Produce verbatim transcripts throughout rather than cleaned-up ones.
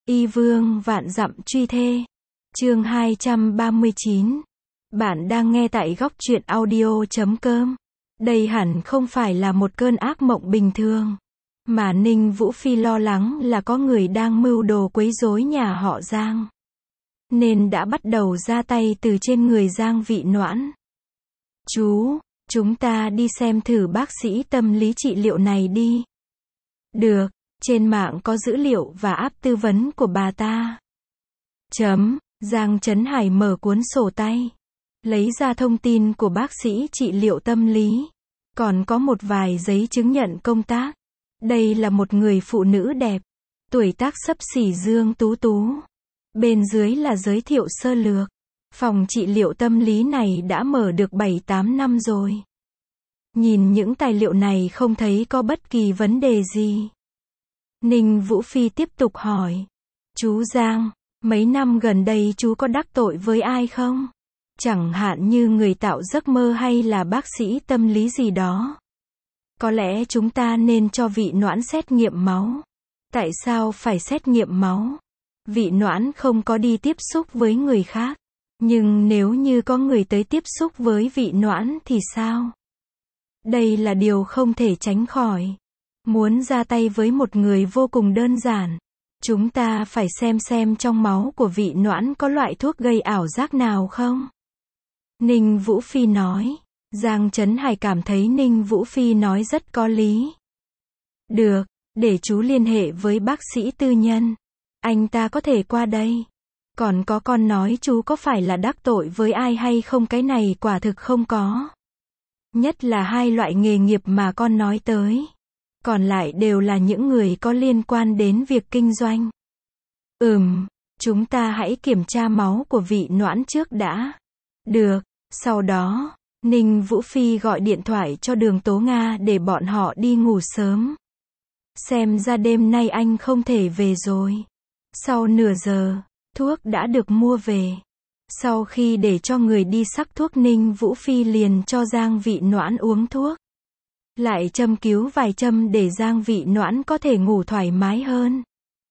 Y vương vạn dặm truy thê. Chương hai trăm ba mươi chín. Bạn đang nghe tại góc truyện audio chấm com. Đây hẳn không phải là một cơn ác mộng bình thường, mà Ninh Vũ Phi lo lắng là có người đang mưu đồ quấy rối nhà họ Giang, nên đã bắt đầu ra tay từ trên người Giang Vị Noãn. Chú, chúng ta đi xem thử bác sĩ tâm lý trị liệu này đi. Được, trên mạng có dữ liệu và app tư vấn của bà ta. Chấm, Giang Trấn Hải mở cuốn sổ tay, lấy ra thông tin của bác sĩ trị liệu tâm lý, còn có một vài giấy chứng nhận công tác. Đây là một người phụ nữ đẹp, tuổi tác xấp xỉ Dương Tú Tú. Bên dưới là giới thiệu sơ lược. Phòng trị liệu tâm lý này đã mở được bảy tám năm rồi. Nhìn những tài liệu này không thấy có bất kỳ vấn đề gì. Ninh Vũ Phi tiếp tục hỏi. Chú Giang, mấy năm gần đây chú có đắc tội với ai không? Chẳng hạn như người tạo giấc mơ hay là bác sĩ tâm lý gì đó. Có lẽ chúng ta nên cho Vị Noãn xét nghiệm máu. Tại sao phải xét nghiệm máu? Vị Noãn không có đi tiếp xúc với người khác. Nhưng nếu như có người tới tiếp xúc với Vị Noãn thì sao? Đây là điều không thể tránh khỏi. Muốn ra tay với một người vô cùng đơn giản. Chúng ta phải xem xem trong máu của Vị Noãn có loại thuốc gây ảo giác nào không? Ninh Vũ Phi nói. Giang Trấn Hải cảm thấy Ninh Vũ Phi nói rất có lý. Được, để chú liên hệ với bác sĩ tư nhân. Anh ta có thể qua đây. Còn có con nói chú có phải là đắc tội với ai hay không, cái này quả thực không có. Nhất là hai loại nghề nghiệp mà con nói tới. Còn lại đều là những người có liên quan đến việc kinh doanh. Ừm, chúng ta hãy kiểm tra máu của Vị Noãn trước đã. Được, sau đó, Ninh Vũ Phi gọi điện thoại cho Đường Tố Nga để bọn họ đi ngủ sớm. Xem ra đêm nay anh không thể về rồi. Sau nửa giờ, thuốc đã được mua về. Sau khi để cho người đi sắc thuốc, Ninh Vũ Phi liền cho Giang Vị Noãn uống thuốc. Lại châm cứu vài châm để Giang Vị Noãn có thể ngủ thoải mái hơn.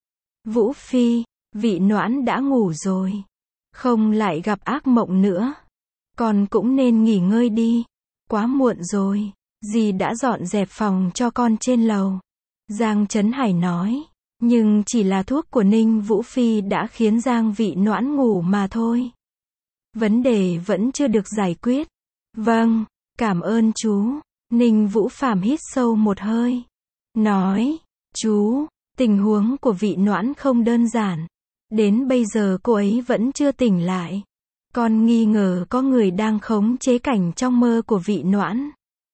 Vũ Phi, Vị Noãn đã ngủ rồi. Không lại gặp ác mộng nữa. Con cũng nên nghỉ ngơi đi. Quá muộn rồi. Dì đã dọn dẹp phòng cho con trên lầu. Giang Trấn Hải nói. Nhưng chỉ là thuốc của Ninh Vũ Phi đã khiến Giang Vị Noãn ngủ mà thôi. Vấn đề vẫn chưa được giải quyết. Vâng, cảm ơn chú. Ninh Vũ Phàm hít sâu một hơi. Nói, chú, tình huống của Vị Noãn không đơn giản. Đến bây giờ cô ấy vẫn chưa tỉnh lại. Con nghi ngờ có người đang khống chế cảnh trong mơ của Vị Noãn.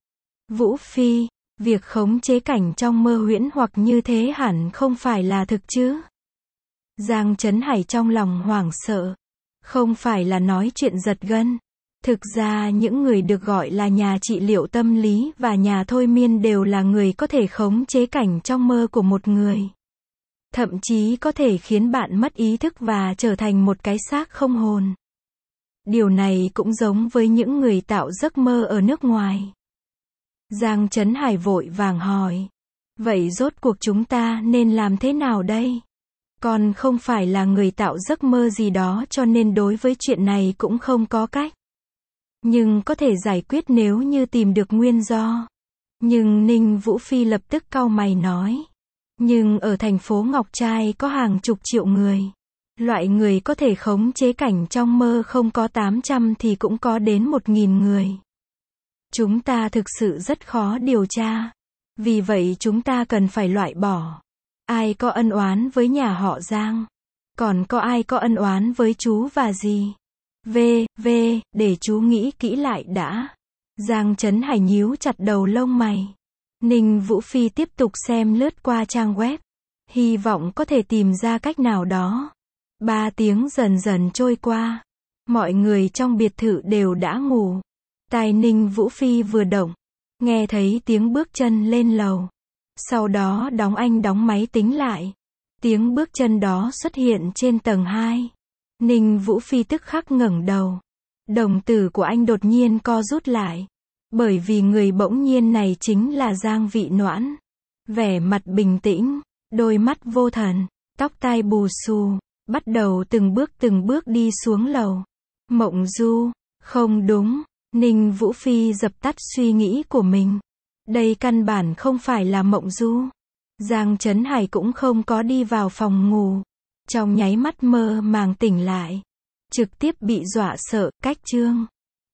Vũ Phi, việc khống chế cảnh trong mơ huyễn hoặc như thế hẳn không phải là thực chứ? Giang Trấn Hải trong lòng hoảng sợ. Không phải là nói chuyện giật gân. Thực ra những người được gọi là nhà trị liệu tâm lý và nhà thôi miên đều là người có thể khống chế cảnh trong mơ của một người. Thậm chí có thể khiến bạn mất ý thức và trở thành một cái xác không hồn. Điều này cũng giống với những người tạo giấc mơ ở nước ngoài. Giang Trấn Hải vội vàng hỏi. Vậy rốt cuộc chúng ta nên làm thế nào đây? Con không phải là người tạo giấc mơ gì đó cho nên đối với chuyện này cũng không có cách. Nhưng có thể giải quyết nếu như tìm được nguyên do. Nhưng Ninh Vũ Phi lập tức cau mày nói. Nhưng ở thành phố Ngọc Trai có hàng chục triệu người. Loại người có thể khống chế cảnh trong mơ không có tám trăm thì cũng có đến một nghìn người. Chúng ta thực sự rất khó điều tra. Vì vậy chúng ta cần phải loại bỏ. Ai có ân oán với nhà họ Giang? Còn có ai có ân oán với chú và dì? V, V, để chú nghĩ kỹ lại đã. Giang Trấn Hải nhíu chặt đầu lông mày. Ninh Vũ Phi tiếp tục xem lướt qua trang web. Hy vọng có thể tìm ra cách nào đó. Ba tiếng dần dần trôi qua. Mọi người trong biệt thự đều đã ngủ. Tai Ninh Vũ Phi vừa động. Nghe thấy tiếng bước chân lên lầu. Sau đó đóng anh đóng máy tính lại. Tiếng bước chân đó xuất hiện trên tầng hai. Ninh Vũ Phi tức khắc ngẩng đầu. Đồng tử của anh đột nhiên co rút lại. Bởi vì người bỗng nhiên này chính là Giang Vị Noãn. Vẻ mặt bình tĩnh, đôi mắt vô thần. tóc tai bù xù, bắt đầu từng bước từng bước đi xuống lầu. Mộng Du, không đúng, Ninh Vũ Phi dập tắt suy nghĩ của mình. Đây căn bản không phải là Mộng Du. Giang Trấn Hải cũng không có đi vào phòng ngủ. Trong nháy mắt mơ màng tỉnh lại. Trực tiếp bị dọa sợ, cách chương.